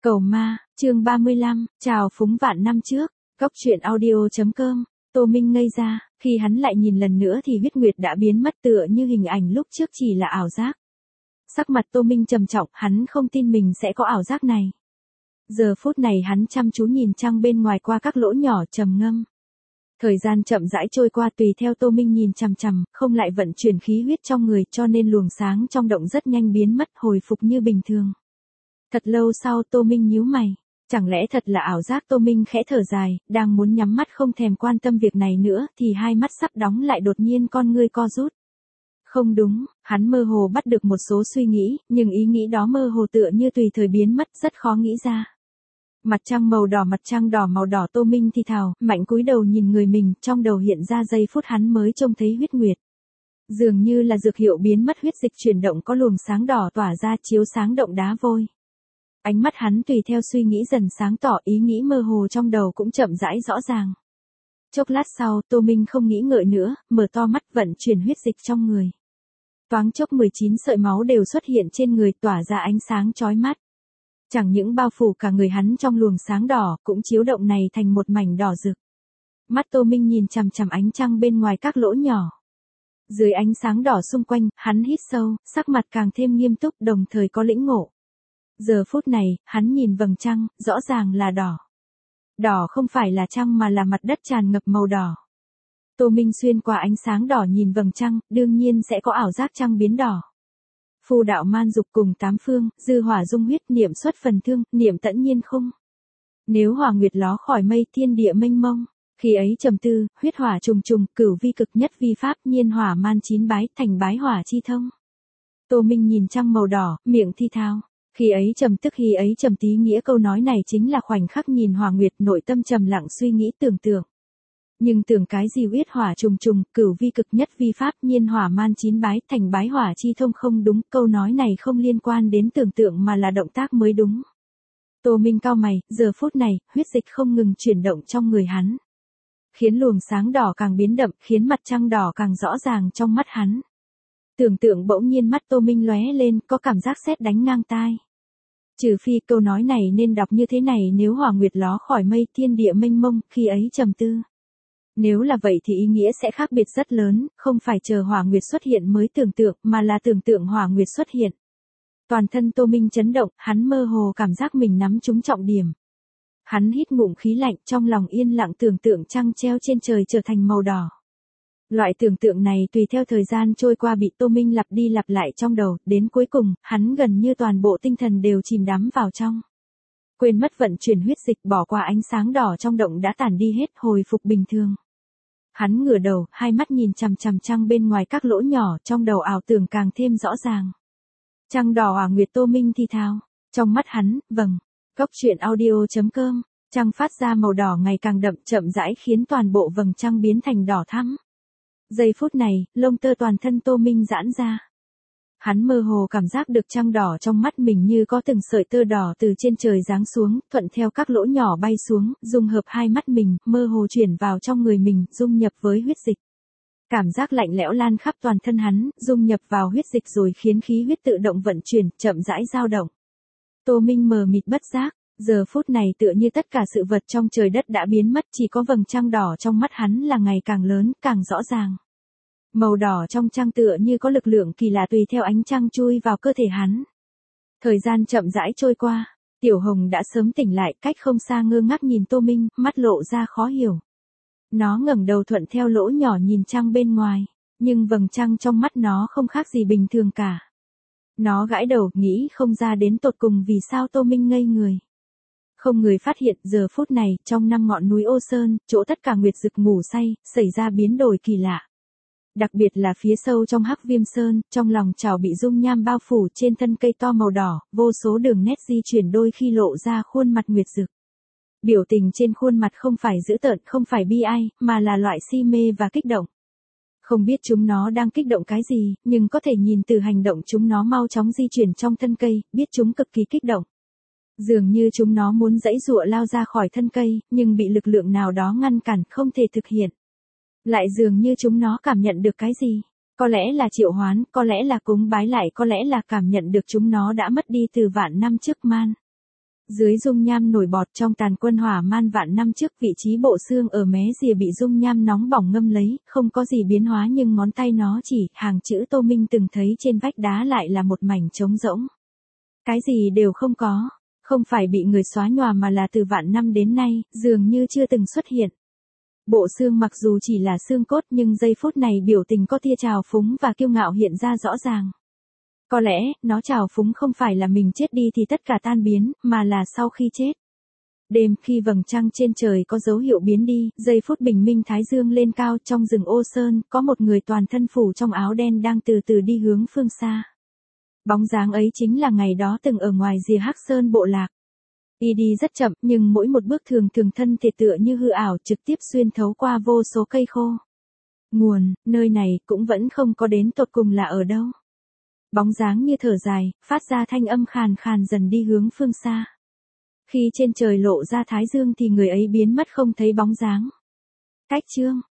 Cầu ma, chương 35, chào phúng vạn năm trước, góc truyện audio.com, Tô Minh ngây ra, khi hắn lại nhìn lần nữa thì huyết nguyệt đã biến mất tựa như hình ảnh lúc trước chỉ là ảo giác. Sắc mặt Tô Minh trầm trọng, hắn không tin mình sẽ có ảo giác này. Giờ phút này hắn chăm chú nhìn trăng bên ngoài qua các lỗ nhỏ trầm ngâm. Thời gian chậm rãi trôi qua tùy theo Tô Minh nhìn chằm chằm, không lại vận chuyển khí huyết trong người cho nên luồng sáng trong động rất nhanh biến mất hồi phục như bình thường. Thật lâu sau Tô Minh nhíu mày, chẳng lẽ thật là ảo giác? Tô Minh khẽ thở dài, đang muốn nhắm mắt không thèm quan tâm việc này nữa thì hai mắt sắp đóng lại đột nhiên con ngươi co rút. Không đúng, hắn mơ hồ bắt được một số suy nghĩ, nhưng ý nghĩ đó mơ hồ tựa như tùy thời biến mất rất khó nghĩ ra. Mặt trăng đỏ màu đỏ. Tô Minh thì thào, mạnh cúi đầu nhìn người mình, trong đầu hiện ra giây phút hắn mới trông thấy huyết nguyệt. Dường như là dược hiệu biến mất huyết dịch chuyển động có luồng sáng đỏ tỏa ra chiếu sáng động đá vôi. Ánh mắt hắn tùy theo suy nghĩ dần sáng tỏ, ý nghĩ mơ hồ trong đầu cũng chậm rãi rõ ràng. Chốc lát sau, Tô Minh không nghĩ ngợi nữa, mở to mắt vận chuyển huyết dịch trong người. Toáng chốc 19 sợi máu đều xuất hiện trên người tỏa ra ánh sáng chói mắt. Chẳng những bao phủ cả người hắn trong luồng sáng đỏ, cũng chiếu động này thành một mảnh đỏ rực. Mắt Tô Minh nhìn chằm chằm ánh trăng bên ngoài các lỗ nhỏ. Dưới ánh sáng đỏ xung quanh, hắn hít sâu, sắc mặt càng thêm nghiêm túc đồng thời có lĩnh ngộ. Giờ phút này, hắn nhìn vầng trăng, rõ ràng là đỏ. Đỏ không phải là trăng mà là mặt đất tràn ngập màu đỏ. Tô Minh xuyên qua ánh sáng đỏ nhìn vầng trăng, đương nhiên sẽ có ảo giác trăng biến đỏ. Phu đạo man dục cùng tám phương, dư hỏa dung huyết, niệm xuất phần thương, niệm tẫn nhiên khung. Nếu hỏa nguyệt ló khỏi mây, thiên địa mênh mông. Khi ấy trầm tư, huyết hỏa trùng trùng, cửu vi cực nhất vi pháp, nhiên hỏa man chín bái, thành bái hỏa chi thông. Tô Minh nhìn trăng màu đỏ, miệng thi thao. Khi ấy trầm tức, khi ấy trầm tí, nghĩa câu nói này chính là khoảnh khắc nhìn hỏa nguyệt, nội tâm trầm lặng suy nghĩ tưởng tượng. Nhưng tưởng cái gì huyết hỏa trùng trùng, cửu vi cực nhất vi pháp, nhiên hỏa man chín bái, thành bái hỏa chi thông không đúng, câu nói này không liên quan đến tưởng tượng mà là động tác mới đúng. Tô Minh cau mày, giờ phút này, huyết dịch không ngừng chuyển động trong người hắn. Khiến luồng sáng đỏ càng biến đậm, khiến mặt trăng đỏ càng rõ ràng trong mắt hắn. Tưởng tượng bỗng nhiên mắt Tô Minh lóe lên, có cảm giác sét đánh ngang tai. Trừ phi câu nói này nên đọc như thế này, nếu hỏa nguyệt ló khỏi mây, thiên địa mênh mông, khi ấy trầm tư. Nếu là vậy thì ý nghĩa sẽ khác biệt rất lớn, không phải chờ hỏa nguyệt xuất hiện mới tưởng tượng, mà là tưởng tượng hỏa nguyệt xuất hiện. Toàn thân Tô Minh chấn động, hắn mơ hồ cảm giác mình nắm trúng trọng điểm. Hắn hít ngụm khí lạnh, trong lòng yên lặng tưởng tượng trăng treo trên trời trở thành màu đỏ. Loại tưởng tượng này tùy theo thời gian trôi qua bị Tô Minh lặp đi lặp lại trong đầu, đến cuối cùng, hắn gần như toàn bộ tinh thần đều chìm đắm vào trong. Quên mất vận chuyển huyết dịch, bỏ qua ánh sáng đỏ trong động đã tản đi hết, hồi phục bình thường. Hắn ngửa đầu, hai mắt nhìn chằm chằm trăng bên ngoài các lỗ nhỏ, trong đầu ảo tưởng càng thêm rõ ràng. Trăng đỏ hỏa nguyệt. Tô Minh thi thao. Trong mắt hắn, vầng. Góc truyện audio.com, trăng phát ra màu đỏ ngày càng đậm, chậm rãi khiến toàn bộ vầng trăng biến thành đỏ thắm. Giây phút này, lông tơ toàn thân Tô Minh giãn ra. Hắn mơ hồ cảm giác được trăng đỏ trong mắt mình như có từng sợi tơ đỏ từ trên trời giáng xuống, thuận theo các lỗ nhỏ bay xuống, dung hợp hai mắt mình, mơ hồ chuyển vào trong người mình, dung nhập với huyết dịch. Cảm giác lạnh lẽo lan khắp toàn thân hắn, dung nhập vào huyết dịch rồi khiến khí huyết tự động vận chuyển, chậm rãi dao động. Tô Minh mờ mịt bất giác, giờ phút này tựa như tất cả sự vật trong trời đất đã biến mất, chỉ có vầng trăng đỏ trong mắt hắn là ngày càng lớn, càng rõ ràng. Màu đỏ trong trăng tựa như có lực lượng kỳ lạ tùy theo ánh trăng chui vào cơ thể hắn. Thời gian chậm rãi trôi qua, Tiểu Hồng đã sớm tỉnh lại, cách không xa ngơ ngác nhìn Tô Minh, mắt lộ ra khó hiểu. Nó ngẩng đầu thuận theo lỗ nhỏ nhìn trăng bên ngoài, nhưng vầng trăng trong mắt nó không khác gì bình thường cả. Nó gãi đầu, nghĩ không ra đến tột cùng vì sao Tô Minh ngây người. Không người phát hiện, giờ phút này, trong 5 ngọn núi Ô Sơn, chỗ tất cả nguyệt dực ngủ say, xảy ra biến đổi kỳ lạ. Đặc biệt là phía sâu trong Hắc Viêm Sơn, trong lòng chảo bị dung nham bao phủ, trên thân cây to màu đỏ, vô số đường nét di chuyển đôi khi lộ ra khuôn mặt nguyệt dực. Biểu tình trên khuôn mặt không phải dữ tợn, không phải bi ai, mà là loại si mê và kích động. Không biết chúng nó đang kích động cái gì, nhưng có thể nhìn từ hành động chúng nó mau chóng di chuyển trong thân cây, biết chúng cực kỳ kích động. Dường như chúng nó muốn giãy giụa lao ra khỏi thân cây, nhưng bị lực lượng nào đó ngăn cản, không thể thực hiện. Lại dường như chúng nó cảm nhận được cái gì, có lẽ là triệu hoán, có lẽ là cúng bái, lại có lẽ là cảm nhận được chúng nó đã mất đi từ vạn năm trước man. Dưới dung nham nổi bọt trong tàn quân hỏa man vạn năm trước, vị trí bộ xương ở mé rìa bị dung nham nóng bỏng ngâm lấy, không có gì biến hóa nhưng ngón tay nó chỉ, hàng chữ Tô Minh từng thấy trên vách đá lại là một mảnh trống rỗng. Cái gì đều không có, không phải bị người xóa nhòa mà là từ vạn năm đến nay, dường như chưa từng xuất hiện. Bộ xương mặc dù chỉ là xương cốt nhưng giây phút này biểu tình có tia trào phúng và kiêu ngạo hiện ra rõ ràng. Có lẽ, nó trào phúng không phải là mình chết đi thì tất cả tan biến, mà là sau khi chết. Đêm khi vầng trăng trên trời có dấu hiệu biến đi, giây phút bình minh thái dương lên cao trong rừng ô sơn, có một người toàn thân phủ trong áo đen đang từ từ đi hướng phương xa. Bóng dáng ấy chính là ngày đó từng ở ngoài rìa Hắc Sơn bộ lạc. Y đi rất chậm nhưng mỗi một bước thường thân thể tựa như hư ảo trực tiếp xuyên thấu qua vô số cây khô. Nguồn, nơi này cũng vẫn không có đến tột cùng là ở đâu. Bóng dáng như thở dài, phát ra thanh âm khàn khàn dần đi hướng phương xa. Khi trên trời lộ ra thái dương thì người ấy biến mất không thấy bóng dáng. Cách chương